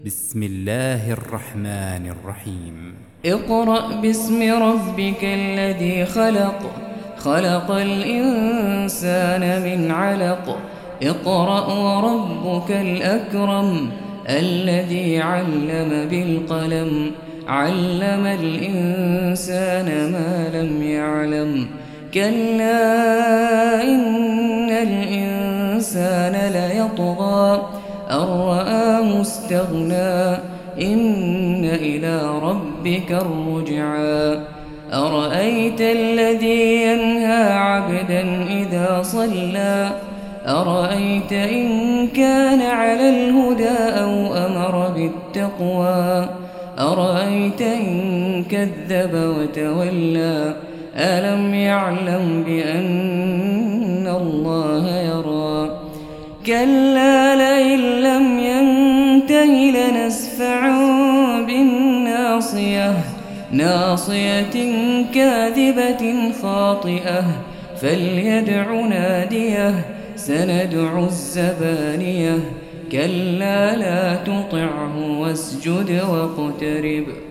بسم الله الرحمن الرحيم. اقرأ باسم ربك الذي خلق، خلق الإنسان من علق. اقرأ وربك الأكرم الذي علم بالقلم، علم الإنسان ما لم يعلم. كلا إن الإنسان ليطغى أن رآه استغنى، إن إلى ربك الرجعى. أرأيت الذي ينهى عبدا إذا صلى، أرأيت إن كان على الهدى أو أمر بالتقوى، أرأيت إن كذب وتولى. ألم يعلم بأن الله يرى. كلا لئن لم ينته لنسفعا بالناصية، ناصية كاذبة خاطئة. فليدع ناديه سندع الزبانية. كلا لا تطعه واسجد واقترب.